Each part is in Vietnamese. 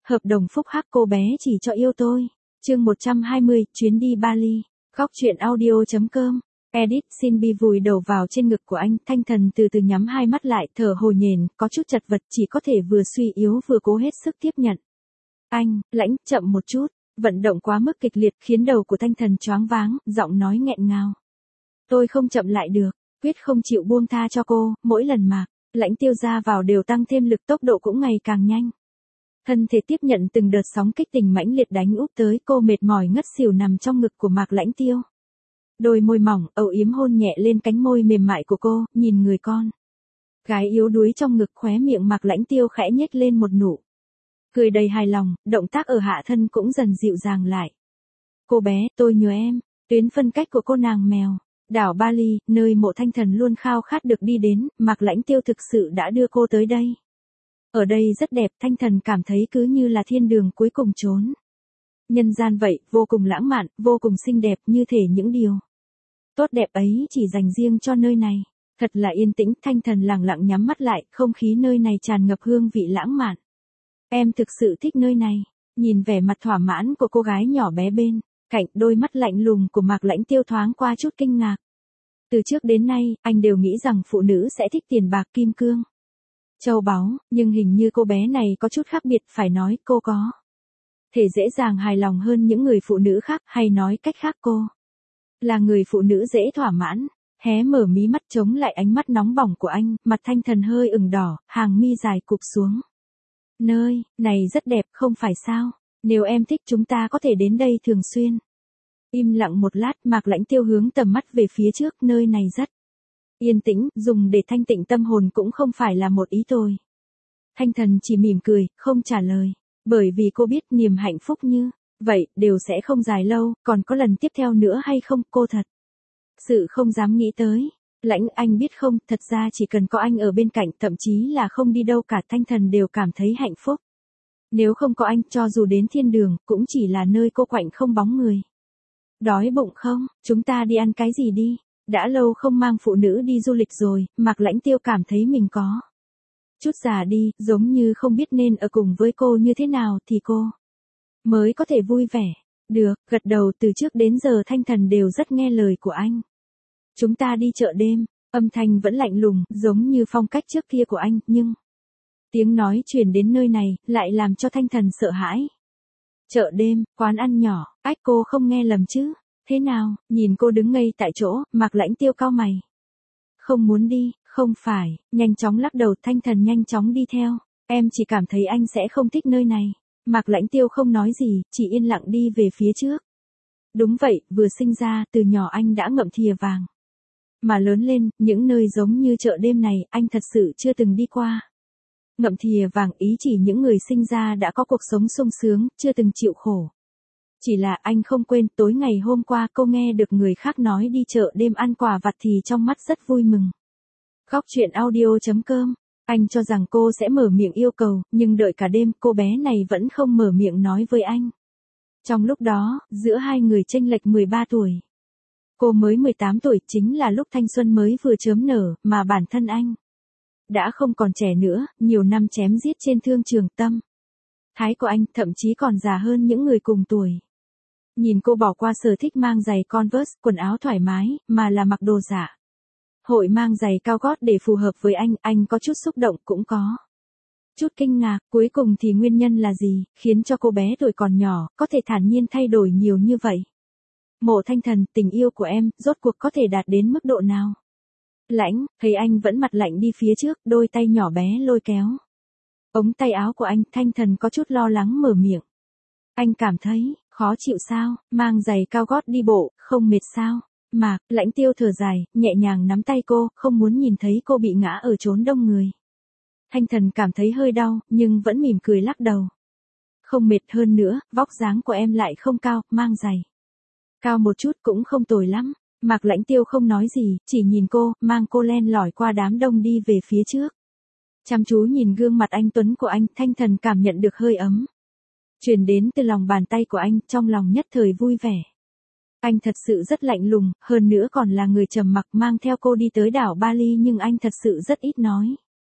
Hợp đồng phúc hắc cô bé chỉ cho yêu tôi. Chương 120, chuyến đi Bali. Góc truyện audio.com. Edit xin bi vùi đầu vào trên ngực của anh, Thanh Thần từ từ nhắm hai mắt lại, thở hổn hển, có chút chật vật, chỉ có thể vừa suy yếu vừa cố hết sức tiếp nhận. Anh, Lãnh, chậm một chút. Vận động quá mức kịch liệt khiến đầu của Thanh Thần choáng váng, giọng nói nghẹn ngào. Tôi không chậm lại được, quyết không chịu buông tha cho cô, mỗi lần mà Lãnh Tiêu ra vào đều tăng thêm lực, tốc độ cũng ngày càng nhanh. Thân thể tiếp nhận từng đợt sóng kích tình mãnh liệt đánh úp tới, cô mệt mỏi ngất xỉu nằm trong ngực của Mạc Lãnh Tiêu. Đôi môi mỏng, âu yếm hôn nhẹ lên cánh môi mềm mại của cô, nhìn người con gái yếu đuối trong ngực, khóe miệng Mạc Lãnh Tiêu khẽ nhếch lên một nụ cười đầy hài lòng, động tác ở hạ thân cũng dần dịu dàng lại. Cô bé, tôi nhớ em. Tuyến phân cách của cô nàng mèo. Đảo Bali, nơi Mộ Thanh Thần luôn khao khát được đi đến, Mạc Lãnh Tiêu thực sự đã đưa cô tới đây. Ở đây rất đẹp, Thanh Thần cảm thấy cứ như là thiên đường cuối cùng trốn nhân gian vậy, vô cùng lãng mạn, vô cùng xinh đẹp, như thể những điều tốt đẹp ấy chỉ dành riêng cho nơi này. Thật là yên tĩnh, Thanh Thần lặng lặng nhắm mắt lại, không khí nơi này tràn ngập hương vị lãng mạn. Em thực sự thích nơi này. Nhìn vẻ mặt thỏa mãn của cô gái nhỏ bé bên cạnh, đôi mắt lạnh lùng của Mạc Lãnh Tiêu thoáng qua chút kinh ngạc. Từ trước đến nay, anh đều nghĩ rằng phụ nữ sẽ thích tiền bạc kim cương, châu báu, nhưng hình như cô bé này có chút khác biệt, phải nói cô có thể dễ dàng hài lòng hơn những người phụ nữ khác, hay nói cách khác cô là người phụ nữ dễ thỏa mãn. Hé mở mí mắt chống lại ánh mắt nóng bỏng của anh, mặt Thanh Thần hơi ửng đỏ, hàng mi dài cụp xuống. Nơi này rất đẹp, không phải sao? Nếu em thích chúng ta có thể đến đây thường xuyên. Im lặng một lát, Mạc Lãnh Tiêu hướng tầm mắt về phía trước, nơi này rất yên tĩnh, dùng để thanh tịnh tâm hồn cũng không phải là một ý tồi. Thanh Thần chỉ mỉm cười, không trả lời, bởi vì cô biết niềm hạnh phúc như vậy đều sẽ không dài lâu, còn có lần tiếp theo nữa hay không, cô thật sự không dám nghĩ tới. Lãnh, anh biết không, thật ra chỉ cần có anh ở bên cạnh, thậm chí là không đi đâu cả, Thanh Thần đều cảm thấy hạnh phúc. Nếu không có anh, cho dù đến thiên đường, cũng chỉ là nơi cô quạnh không bóng người. Đói bụng không? Chúng ta đi ăn cái gì đi? Đã lâu không mang phụ nữ đi du lịch rồi, Mạc Lãnh Tiêu cảm thấy mình có chút già đi, giống như không biết nên ở cùng với cô như thế nào thì cô mới có thể vui vẻ. Được, gật đầu, từ trước đến giờ Thanh Thần đều rất nghe lời của anh. Chúng ta đi chợ đêm. Âm thanh vẫn lạnh lùng, giống như phong cách trước kia của anh, nhưng tiếng nói truyền đến nơi này, lại làm cho Thanh Thần sợ hãi. Chợ đêm, quán ăn nhỏ, ách, cô không nghe lầm chứ? Thế nào? Nhìn cô đứng ngây tại chỗ, Mạc Lãnh Tiêu cau mày. Không muốn đi, không phải, nhanh chóng lắc đầu, Thanh Thần nhanh chóng đi theo. Em chỉ cảm thấy anh sẽ không thích nơi này. Mạc Lãnh Tiêu không nói gì, chỉ yên lặng đi về phía trước. Đúng vậy, vừa sinh ra, từ nhỏ anh đã ngậm thìa vàng. Mà lớn lên, những nơi giống như chợ đêm này, anh thật sự chưa từng đi qua. Ngậm thìa vàng ý chỉ những người sinh ra đã có cuộc sống sung sướng, chưa từng chịu khổ. Chỉ là anh không quên, tối ngày hôm qua cô nghe được người khác nói đi chợ đêm ăn quà vặt thì trong mắt rất vui mừng. Góc truyện audio.com. Anh cho rằng cô sẽ mở miệng yêu cầu, nhưng đợi cả đêm, cô bé này vẫn không mở miệng nói với anh. Trong lúc đó, giữa hai người chênh lệch 13 tuổi. Cô mới 18 tuổi, chính là lúc thanh xuân mới vừa chớm nở, mà bản thân anh đã không còn trẻ nữa, nhiều năm chém giết trên thương trường, tâm thái của anh thậm chí còn già hơn những người cùng tuổi. Nhìn cô bỏ qua sở thích mang giày Converse, quần áo thoải mái, mà là mặc đồ giả hội mang giày cao gót để phù hợp với anh có chút xúc động, cũng có chút kinh ngạc, cuối cùng thì nguyên nhân là gì, khiến cho cô bé tuổi còn nhỏ, có thể thản nhiên thay đổi nhiều như vậy. Mộ Thanh Thần, tình yêu của em, rốt cuộc có thể đạt đến mức độ nào? Lãnh, thấy anh vẫn mặt lạnh đi phía trước, đôi tay nhỏ bé lôi kéo ống tay áo của anh, Thanh Thần có chút lo lắng mở miệng. Anh cảm thấy khó chịu sao, mang giày cao gót đi bộ, không mệt sao? Mạc Lãnh Tiêu thở dài, nhẹ nhàng nắm tay cô, không muốn nhìn thấy cô bị ngã ở chốn đông người. Thanh Thần cảm thấy hơi đau, nhưng vẫn mỉm cười lắc đầu. Không mệt, hơn nữa, vóc dáng của em lại không cao, mang giày cao một chút cũng không tồi lắm. Mạc Lãnh Tiêu không nói gì, chỉ nhìn cô, mang cô len lỏi qua đám đông đi về phía trước. Chăm chú nhìn gương mặt anh tuấn của anh, Thanh Thần cảm nhận được hơi ấm truyền đến từ lòng bàn tay của anh, trong lòng nhất thời vui vẻ. Anh thật sự rất lạnh lùng, hơn nữa còn là người trầm mặc, mang theo cô đi tới đảo Bali, nhưng anh thật sự rất ít nói.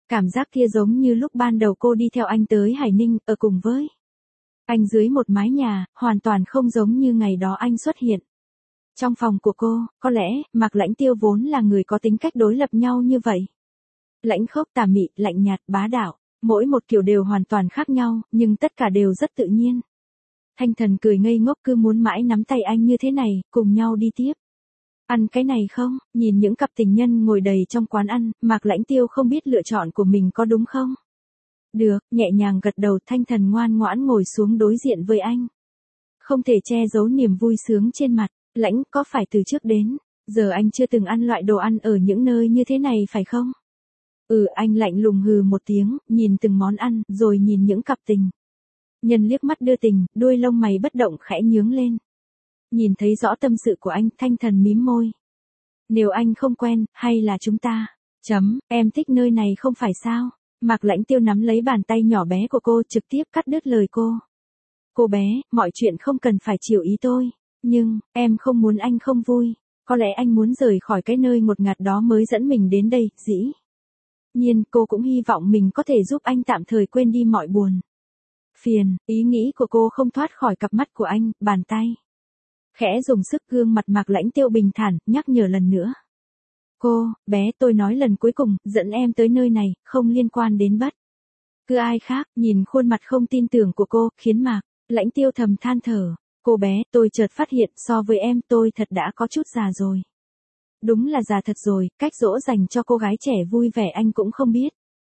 Cảm giác kia giống như lúc ban đầu cô đi theo anh tới Hải Ninh, ở cùng với anh dưới một mái nhà, hoàn toàn không giống như ngày đó anh xuất hiện. Trong phòng của cô, có lẽ, Mạc Lãnh Tiêu vốn là người có tính cách đối lập nhau như vậy. Lãnh khốc tà mị, lạnh nhạt, bá đạo, mỗi một kiểu đều hoàn toàn khác nhau, nhưng tất cả đều rất tự nhiên. Thanh Thần cười ngây ngốc cứ muốn mãi nắm tay anh như thế này, cùng nhau đi tiếp. Ăn cái này không? Nhìn những cặp tình nhân ngồi đầy trong quán ăn, Mạc Lãnh Tiêu không biết lựa chọn của mình có đúng không? Được, nhẹ nhàng gật đầu. Thanh Thần ngoan ngoãn ngồi xuống đối diện với anh. Không thể che giấu niềm vui sướng trên mặt. Lãnh, có phải từ trước đến giờ anh chưa từng ăn loại đồ ăn ở những nơi như thế này phải không? Anh lạnh lùng hừ một tiếng, nhìn từng món ăn, rồi nhìn những cặp tình nhân liếc mắt đưa tình, đuôi lông mày bất động khẽ nhướng lên. Nhìn thấy rõ tâm sự của anh, Thanh Thần mím môi. Nếu anh không quen, hay là chúng ta? Em thích nơi này không phải sao? Mạc Lãnh Tiêu nắm lấy bàn tay nhỏ bé của cô, trực tiếp cắt đứt lời cô. Cô bé, mọi chuyện không cần phải chiều ý tôi. Nhưng, em không muốn anh không vui. Có lẽ anh muốn rời khỏi cái nơi ngột ngạt đó mới dẫn mình đến đây, dĩ nhiên cô cũng hy vọng mình có thể giúp anh tạm thời quên đi mọi buồn phiền. Ý nghĩ của cô không thoát khỏi cặp mắt của anh, bàn tay khẽ dùng sức. Gương mặt Mạc Lãnh Tiêu bình thản, nhắc nhở lần nữa. Cô, bé, tôi nói lần cuối cùng, dẫn em tới nơi này, không liên quan đến bất cứ ai khác. Nhìn khuôn mặt không tin tưởng của cô, khiến Mạc Lãnh Tiêu thầm than thở. Cô bé, tôi chợt phát hiện so với em tôi thật đã có chút già rồi. Đúng là già thật rồi, cách dỗ dành cho cô gái trẻ vui vẻ anh cũng không biết.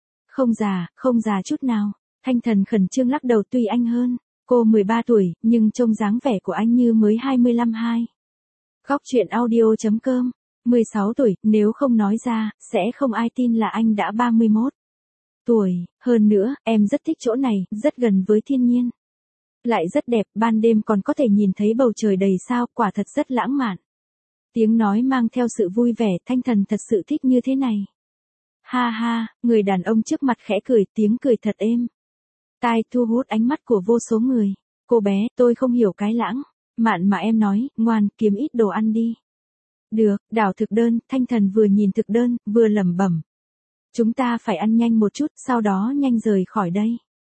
Không già chút nào. Thanh Thần khẩn trương lắc đầu. Tuy anh hơn cô 13 tuổi, nhưng trông dáng vẻ của anh như mới 25-2. Góc truyện audio.com. 16 tuổi, nếu không nói ra, sẽ không ai tin là anh đã 31 tuổi. Hơn nữa, em rất thích chỗ này, rất gần với thiên nhiên. Lại rất đẹp, ban đêm còn có thể nhìn thấy bầu trời đầy sao, quả thật rất lãng mạn. Tiếng nói mang theo sự vui vẻ. Thanh Thần thật sự thích như thế này. Ha ha, người đàn ông trước mặt khẽ cười, tiếng cười thật êm tai, thu hút ánh mắt của vô số người. Cô bé, tôi không hiểu cái lãng mạn mà em nói, ngoan, kiếm ít đồ ăn đi. Được, đảo thực đơn. Thanh Thần vừa nhìn thực đơn, vừa lẩm bẩm. Chúng ta phải ăn nhanh một chút, sau đó nhanh rời khỏi đây.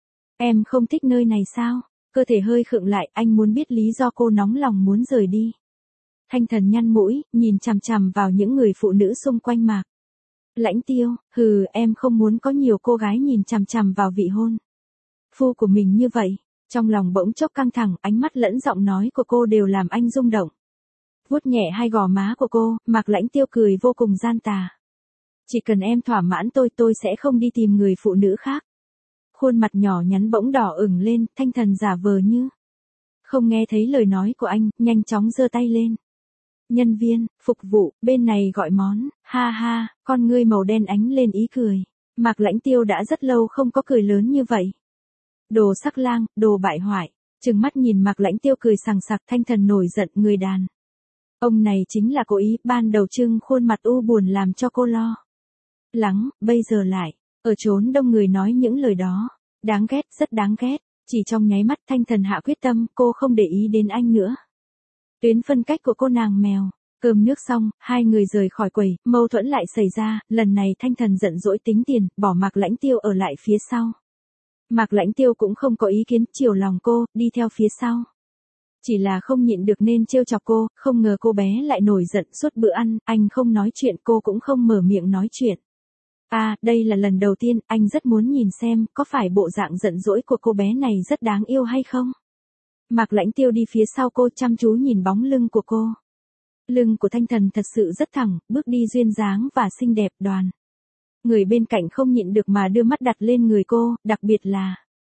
Em không thích nơi này sao? Cơ thể hơi khựng lại, anh muốn biết lý do cô nóng lòng muốn rời đi. Thanh Thần nhăn mũi, nhìn chằm chằm vào những người phụ nữ xung quanh Mạc Lãnh Tiêu. Em không muốn có nhiều cô gái nhìn chằm chằm vào vị hôn phu của mình như vậy. Trong lòng bỗng chốc căng thẳng, ánh mắt lẫn giọng nói của cô đều làm anh rung động. Vuốt nhẹ hai gò má của cô, Mạc Lãnh Tiêu cười vô cùng gian tà. Chỉ cần em thỏa mãn tôi sẽ không đi tìm người phụ nữ khác. Khuôn mặt nhỏ nhắn bỗng đỏ ửng lên. Thanh Thần giả vờ như không nghe thấy lời nói của anh, nhanh chóng giơ tay lên. Nhân viên, phục vụ, bên này gọi món. Ha ha, con ngươi màu đen ánh lên ý cười. Mạc Lãnh Tiêu đã rất lâu không có cười lớn như vậy. Đồ sắc lang, đồ bại hoại. Trừng mắt nhìn Mạc Lãnh Tiêu cười sằng sặc. Thanh Thần nổi giận. Người đàn ông này chính là cố ý. Ban đầu trưng khuôn mặt u buồn làm cho cô lo lắng, bây giờ lại ở chốn đông người nói những lời đó. Đáng ghét, rất đáng ghét. Chỉ trong nháy mắt Thanh Thần hạ quyết tâm, cô không để ý đến anh nữa. Tuyến phân cách của cô nàng mèo. Cơm nước xong, hai người rời khỏi quầy, mâu thuẫn lại xảy ra. Lần này Thanh Thần giận dỗi tính tiền, bỏ Mạc Lãnh Tiêu ở lại phía sau. Mạc Lãnh Tiêu cũng không có ý kiến, chiều lòng cô, đi theo phía sau. Chỉ là không nhịn được nên trêu chọc cô, không ngờ cô bé lại nổi giận suốt bữa ăn. Anh không nói chuyện, cô cũng không mở miệng nói chuyện. Đây là lần đầu tiên, anh rất muốn nhìn xem, có phải bộ dạng giận dỗi của cô bé này rất đáng yêu hay không? Mạc Lãnh Tiêu đi phía sau cô, chăm chú nhìn bóng lưng của cô. Lưng của Thanh Thần thật sự rất thẳng, bước đi duyên dáng và xinh đẹp. Đoàn người bên cạnh không nhịn được mà đưa mắt đặt lên người cô, đặc biệt là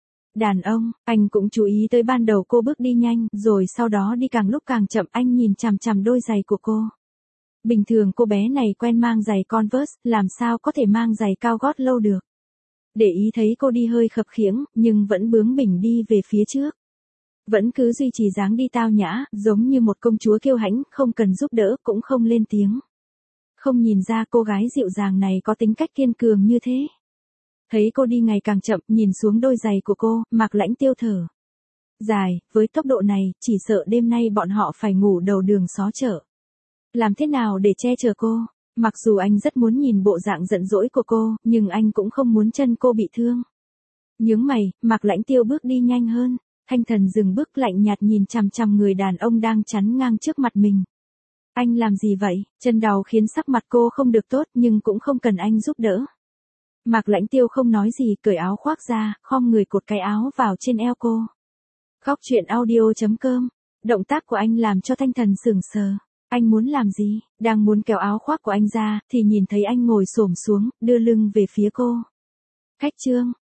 đàn ông. Anh cũng chú ý tới ban đầu cô bước đi nhanh, rồi sau đó đi càng lúc càng chậm. Anh nhìn chằm chằm đôi giày của cô. Bình thường cô bé này quen mang giày Converse, làm sao có thể mang giày cao gót lâu được. Để ý thấy cô đi hơi khập khiễng, nhưng vẫn bướng bỉnh đi về phía trước. Vẫn cứ duy trì dáng đi tao nhã, giống như một công chúa kiêu hãnh, không cần giúp đỡ, cũng không lên tiếng. Không nhìn ra cô gái dịu dàng này có tính cách kiên cường như thế. Thấy cô đi ngày càng chậm, nhìn xuống đôi giày của cô, Mạc Lãnh Tiêu thở dài, với tốc độ này, chỉ sợ đêm nay bọn họ phải ngủ đầu đường xó chợ. Làm thế nào để che chở cô? Mặc dù anh rất muốn nhìn bộ dạng giận dỗi của cô, nhưng anh cũng không muốn chân cô bị thương. Nhướng mày, Mạc Lãnh Tiêu bước đi nhanh hơn. Thanh Thần dừng bước lạnh nhạt nhìn chằm chằm người đàn ông đang chắn ngang trước mặt mình. Anh làm gì vậy? Chân đau khiến sắc mặt cô không được tốt nhưng cũng không cần anh giúp đỡ. Mạc Lãnh Tiêu không nói gì, cởi áo khoác ra, khom người cột cái áo vào trên eo cô. Khóc chuyện audio.com. Động tác của anh làm cho Thanh Thần sững sờ. Anh muốn làm gì? Đang muốn kéo áo khoác của anh ra, thì nhìn thấy anh ngồi xổm xuống, đưa lưng về phía cô. Khách Trương,